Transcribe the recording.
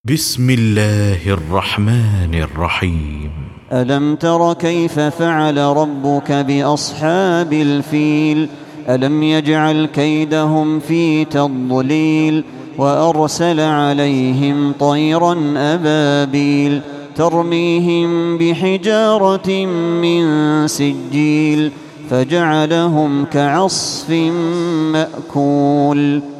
بسم الله الرحمن الرحيم. ألم تر كيف فعل ربك بأصحاب الفيل ألم يجعل كيدهم في تضليل وأرسل عليهم طيرا أبابيل ترميهم بحجارة من سجيل فجعلهم كعصف مأكول.